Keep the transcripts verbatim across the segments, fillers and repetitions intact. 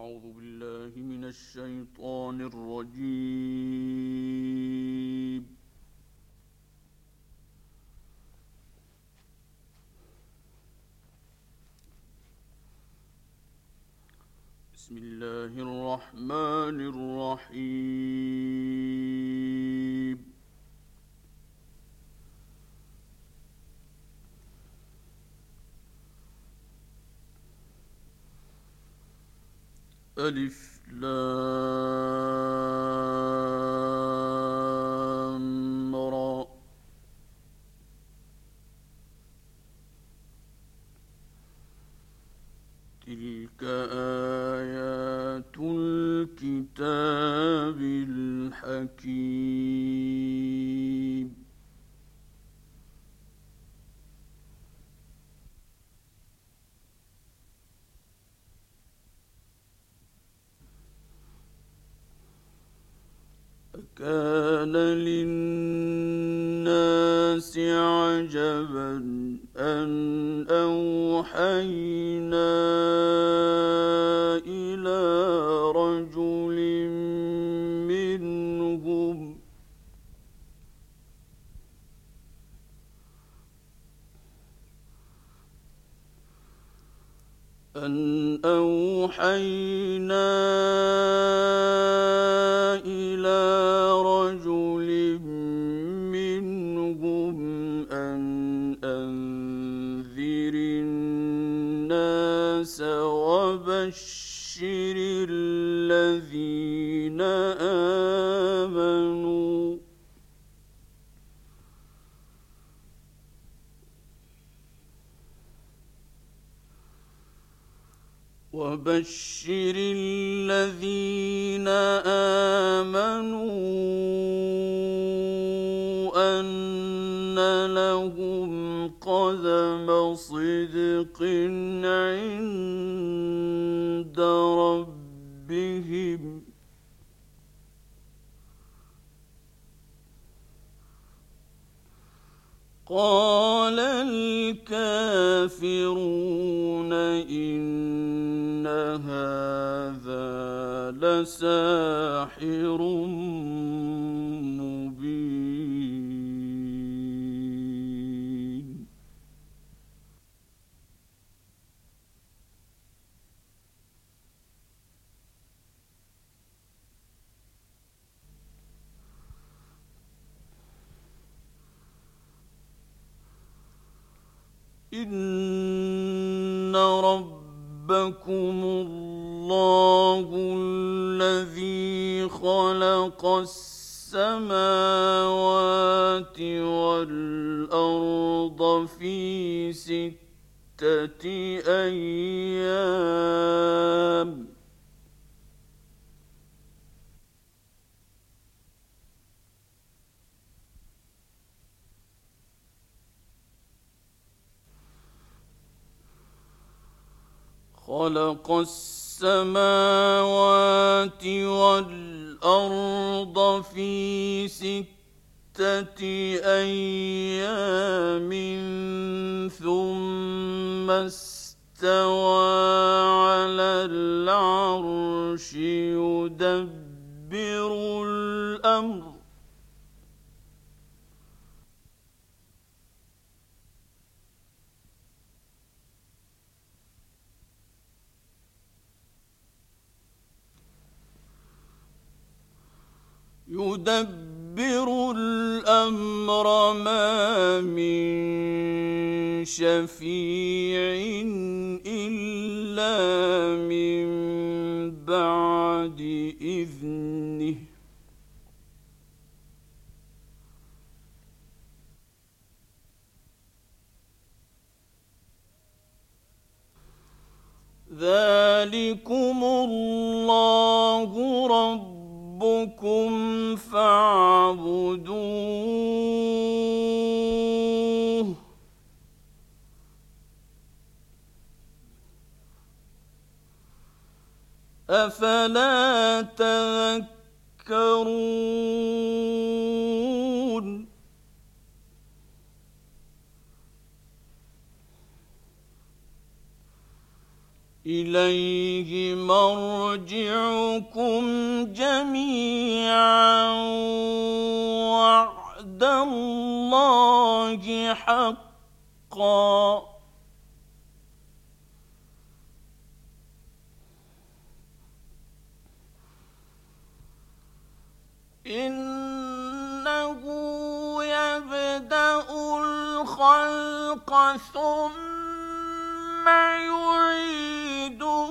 أعوذ بالله من الشيطان الرجيم. بسم الله الرحمن الرحيم. ألف لام را. تلك آيات الكتاب الحكيم. كان للناس عجبا أن أوحينا إلى رجل منهم أن أوحينا إلى رجل منهم أن أنذر الناس وبشر الذين آمنوا وبشر الذين آمنوا أن لهم قدم صدق عند ربهم. قال الكافرون إن هذا لساحر مبين. إن ربكم الله الذي خلق السماوات والأرض في ستة أيام خلق السماوات والأرض في ستة أيام ثم استوى على العرش يدبر الأمر يدبر الأمر ما من شفيع إلا من بعد إذنه ذلكم الله ربكم فاعبدوه أفلا تذكرون إليه مرجعكم جميعا وعد الله حقا إنه يبدأ الخلق ثم يعيده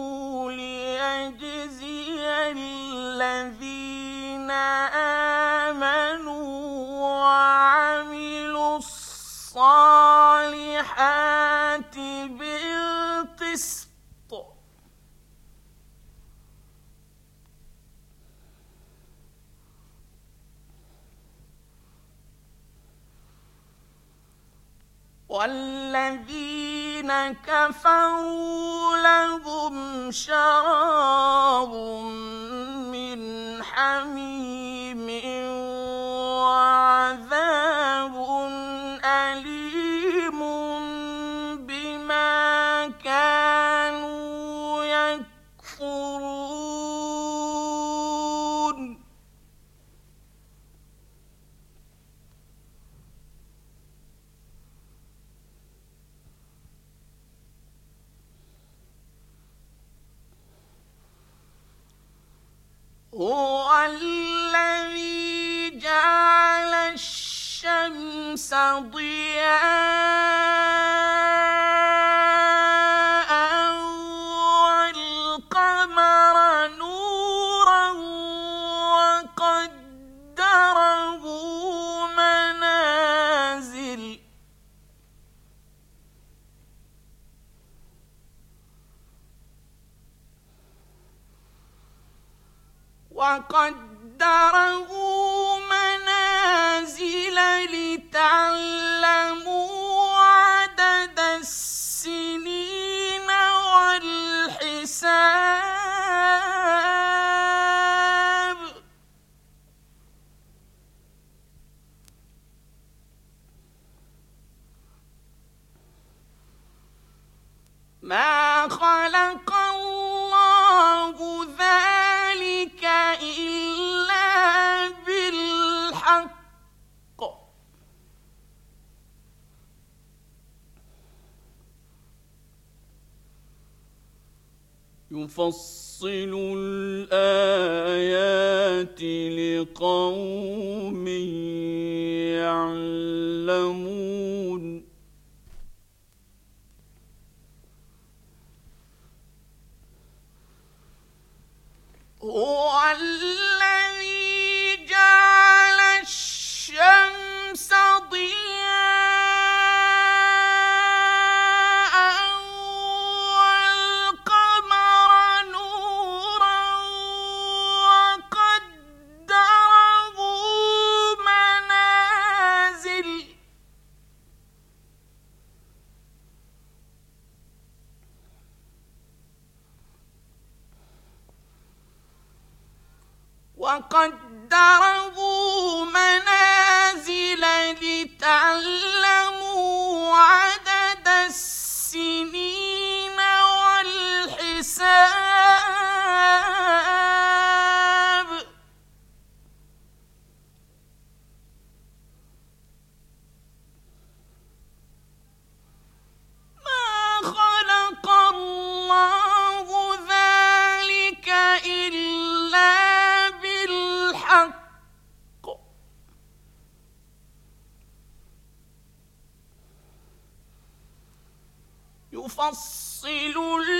ليجزي الذين آمنوا وعملوا الصالحات بالقسط والذين كفروا لهم شراب من حميم وعذاب أليم بما كانوا يكفرون هو الذي جعل الشمس ضياء والقمر نورا وقدره منازل وقدره منازل لتعلموا عدد السنين والحساب ما خلق الله ذلك إلا بالحق يفصل الآيات لقوم يعلمون هو الذي جعل الشمس ضياء والقمر نورا وقدره منازل وقدره منازل لتعلموا عدد السنين والحساب ما خلق الله ذلك إلا بالحق يفصل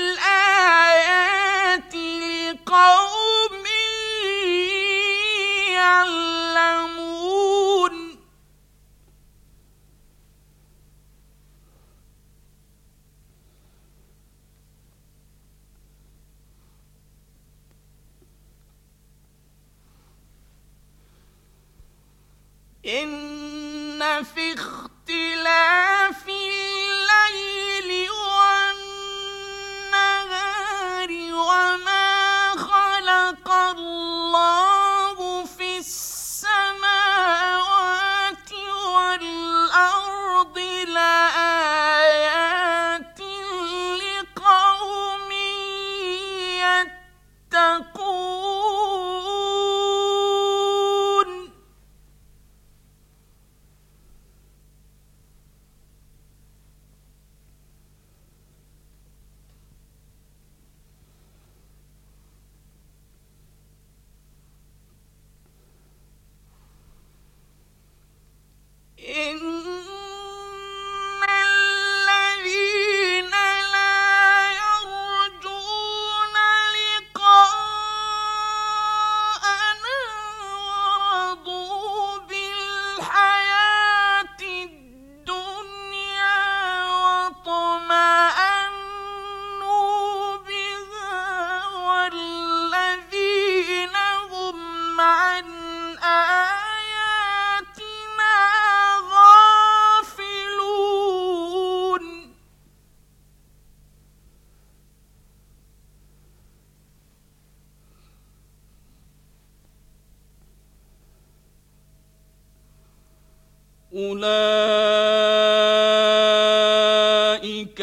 الآيات لقوم يعلمون إن في اختلاف الليل والنهار وما خلق الله في السماوات والأرض لآيات لقوم أولئك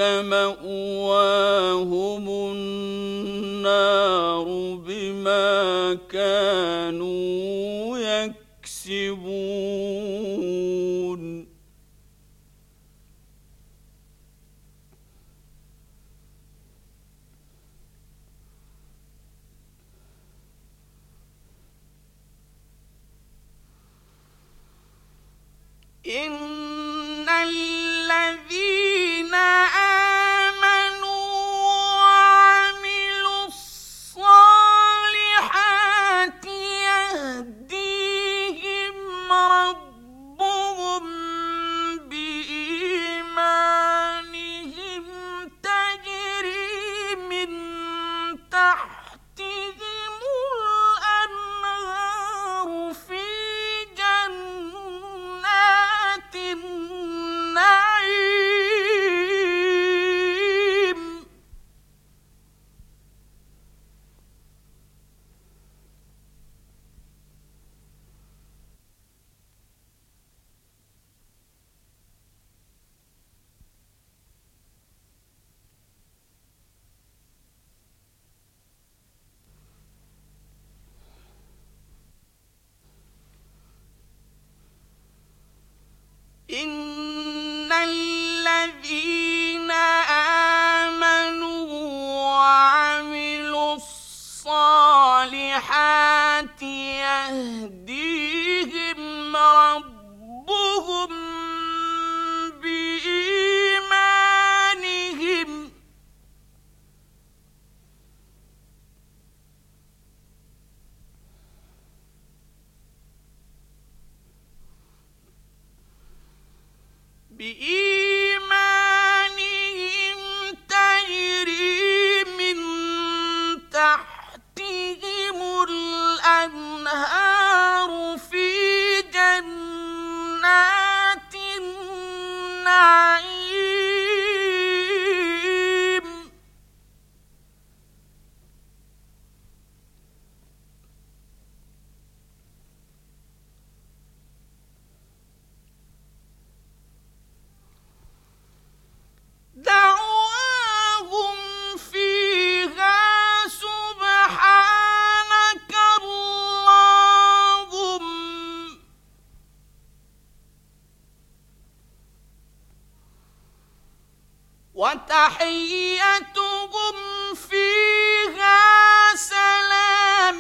مأواهم النار بما كانوا يكسبون إن الذين آمنوا وعملوا الصالحات يهديهم ربهم بإيمانهم تجري من تحتهم الأنهار في جنات النعيم إن الذين آمنوا وعملوا الصالحات يهديهم ربهم بإيمانهم بإيمانهم تجري من تحتهم الأنهار في جنات النعيم دعواهم فيها سبحانك اللهم وتحيتهم فيها سلام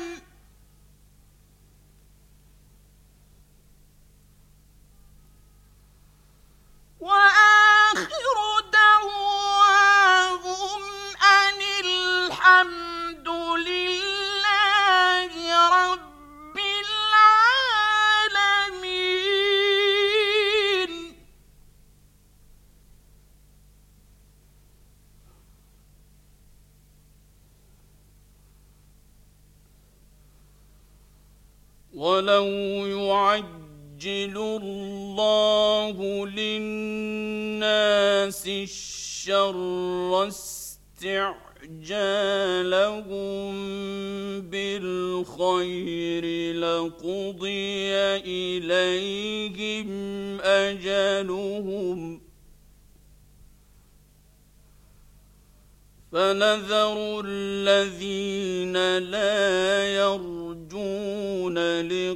وآخر دعواهم أن الحمد لله رب العالمين. ولو يعجل الله للناس الشر استعجالهم بالخير لقضي إليهم أجلهم فنذر الذين لا يرجون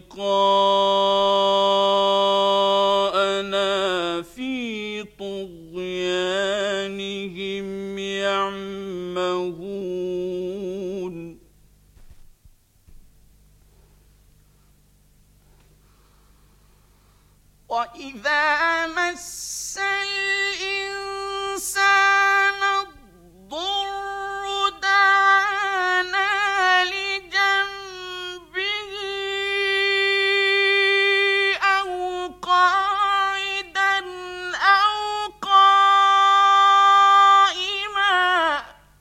لقاءنا في طغيانهم يعمهون. وإذا مس الإنسان الضر دعانا لجنبه أو قاعدا أو قائما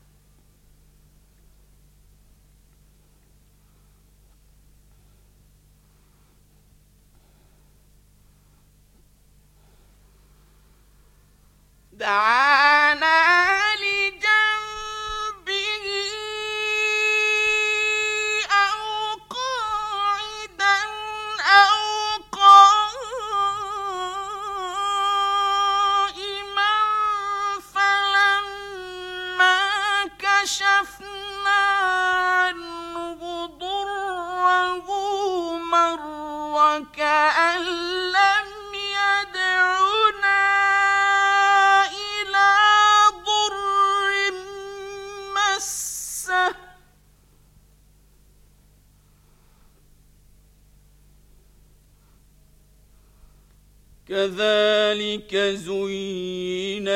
دعانا لجنبه أو قاعدا أو قائما كشفنا عنه ضره مر كأن لم يدعنا إلى ضر مسه كذلك زين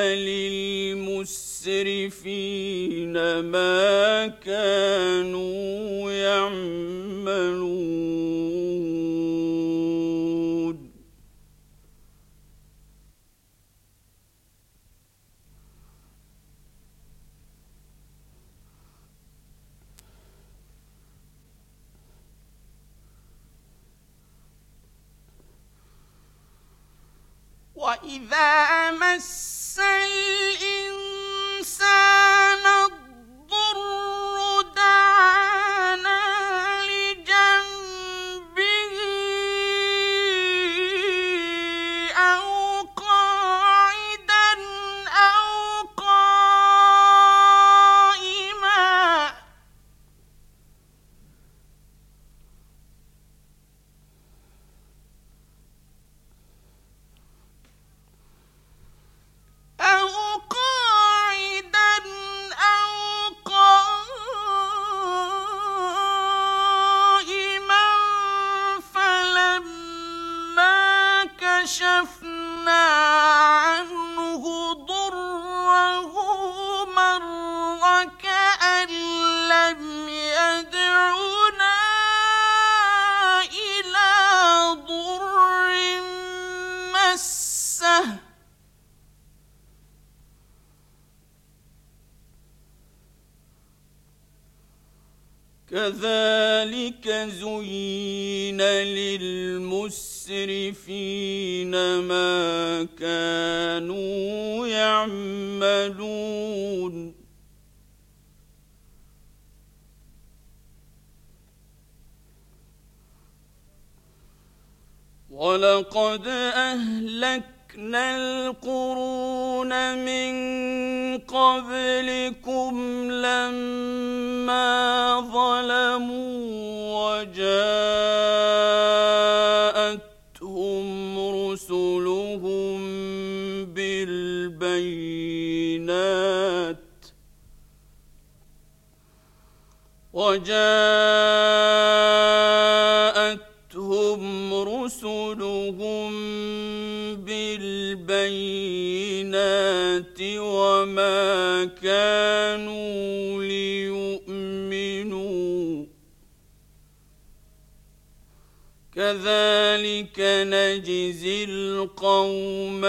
للمسرفين ما كانوا يعملون وإذا مس الإنسان الضر دعانا لجنبه أو قاعدا أو قائما أو قاعدا أو قائما فلما كشفنا عنه ضره مر كأن لم يدعنا إلى ضر مسه كذلك زين للمسرفين ما كانوا يعملون ولقد أهلكنا القرون من قبلكم لما ظلموا وجاءتهم رسلهم بالبينات وجاءتهم رسلهم بالبينات وما كانوا ليؤمنوا كذلك نجزي القوم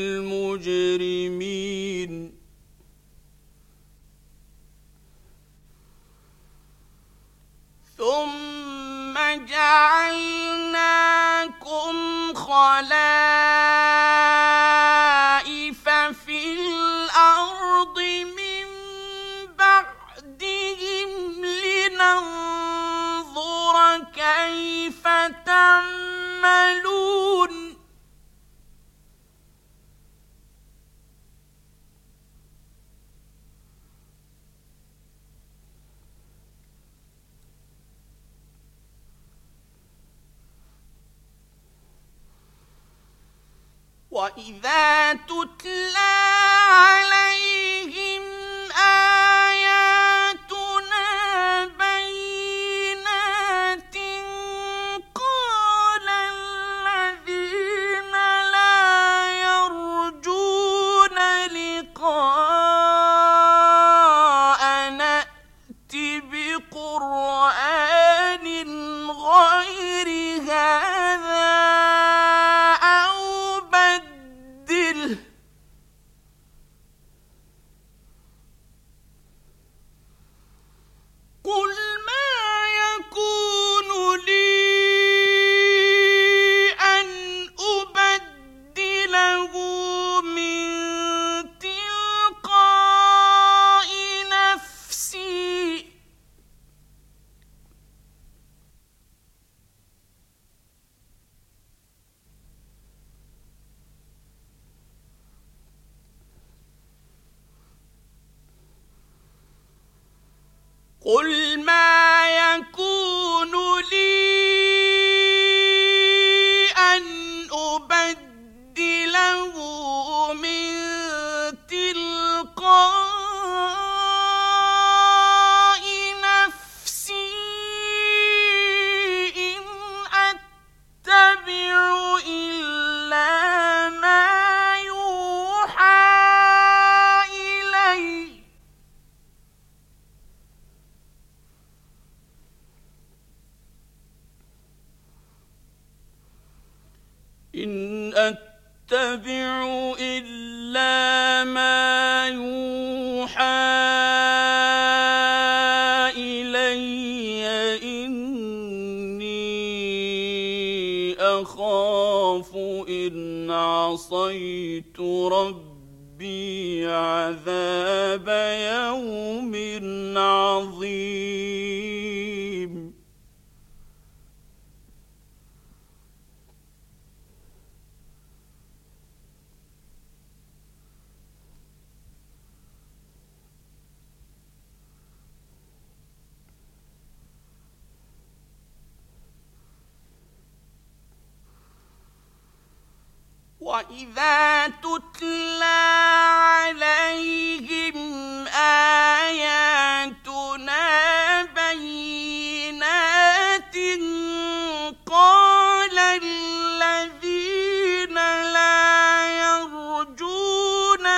المجرمين ثم جعلناكم خلائف في الأرض من بعدهم لننظر كيف تعملون وإذا تتلى عليهم آياتنا بينات قال الذين لا يرجون لقاءنا ائت بقرآن غير هذا قل ما يكون لي أن أبدله من تلقاء نفسي إن أتبع إلا ما يوحى إلي إن أتبع إلا ما يوحى إلي إني أخاف إن عصيت ربي عذاب يوم عظيم وَإِذَا تُتْلَى عَلَيْهِمْ آيَاتُنَا بَيِّنَاتٍ قَالَ الَّذِينَ لَا يَرْجُونَ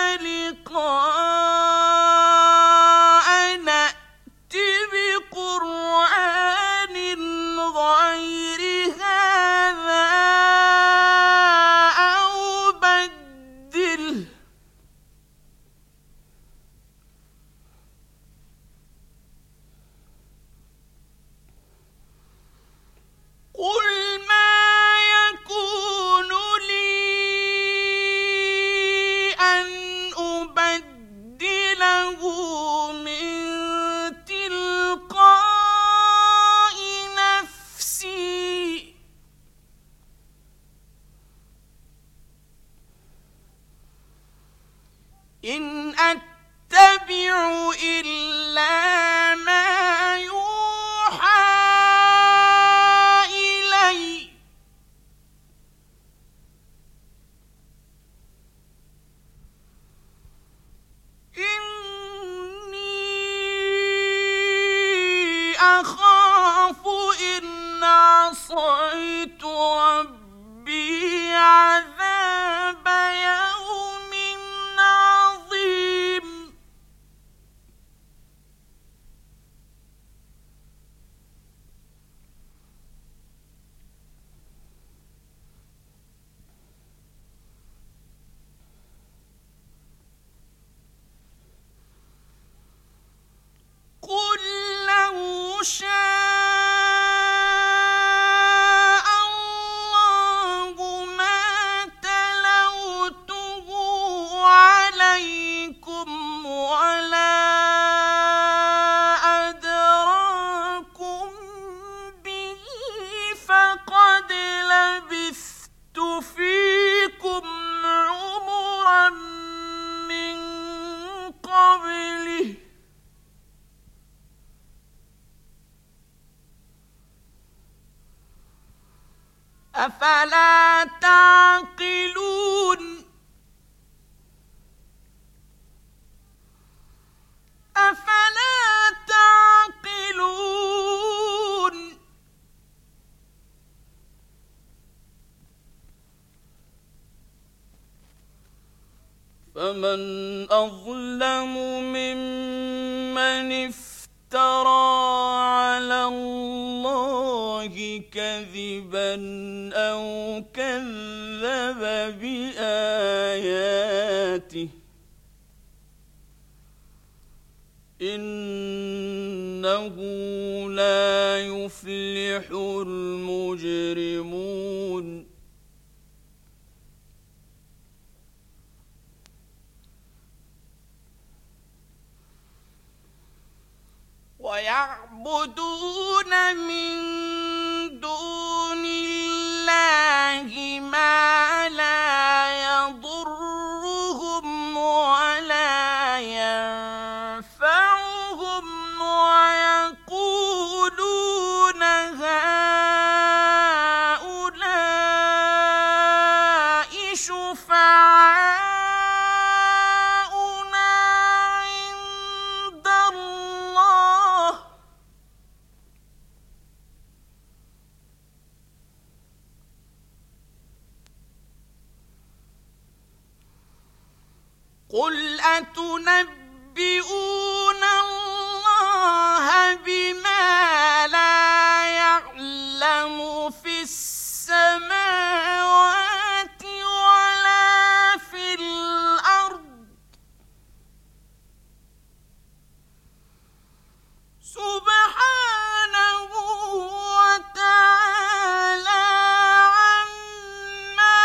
لِقَاءَنَا ائْتِ بِقُرْآنٍ غَيْرِ هَٰذَا قُلْ مَا يَكُونُ لِي أَنْ أُبَدِّلَهُ مِنْ تِلْقَاءِ نَفْسِي إِنْ أَتَّبِعُ إِلَّا مَا يُوحَى إِلَيَّ إِنِّي أَخَافُ إِنْ عَصَيْتُ رَبِّي عَذَابَ يَوْمٍ عَظِيمٍ قُل لَّوْ شَاءَ اللَّهُ مَا تَلَوْتُهُ عَلَيْكُمْ وَلَا أَدْرَاكُم بِهِ فَقَدْ لَبِثْتُ فِيكُمْ عُمُرًا مِّن قَبْلِهِ أَفَلَا تَعْقِلُونَ أَفَلَا تَعْقِلُونَ فَمَنْ أَظْلَمُ مِمَّنِ افْتَرَى عَلَى اللَّهِ كَذِبًا أَوْ كَذَّبَ بِآيَاتِهِ إِنَّهُ لَا يُفْلِحُ الْمُجْرِمُونَ وَيَعْبُدُونَ مِن دُونِ اللَّهِ مَا لَا يَضُرُّهُمْ وَلَا يَنفَعُهُمْ وَيَنفَعُهُمْ قل أتنبئون الله بما لا يعلم في السماوات ولا في الأرض سبحانه وتعالى عما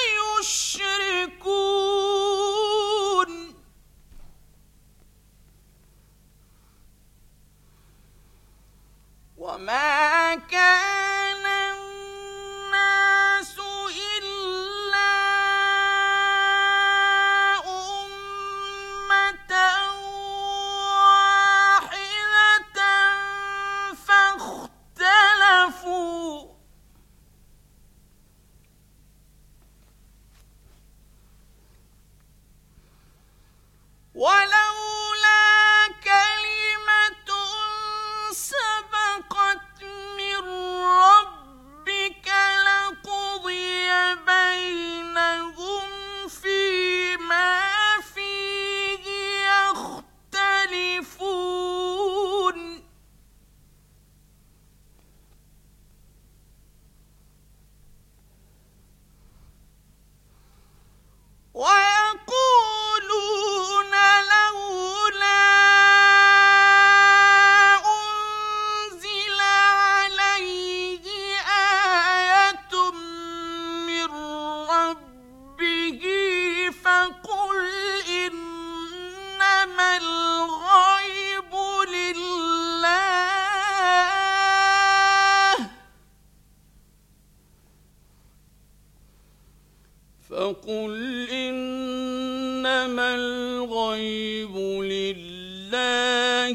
يشركون وما كان الناس إلا أمة واحدة فاختلفوا ولولا كلمة سبقت من ربك لقضي بينهم فيما فيه يختلفون ويقولون لولا أنزل عليه آية من ربه فقل إنما الغيب لله فقل إنما الغيب لله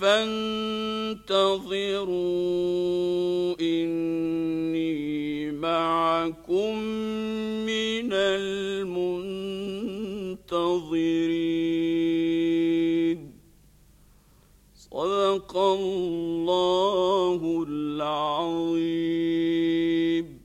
فانتظروا إني معكم من المنتظرين صدق الله العظيم.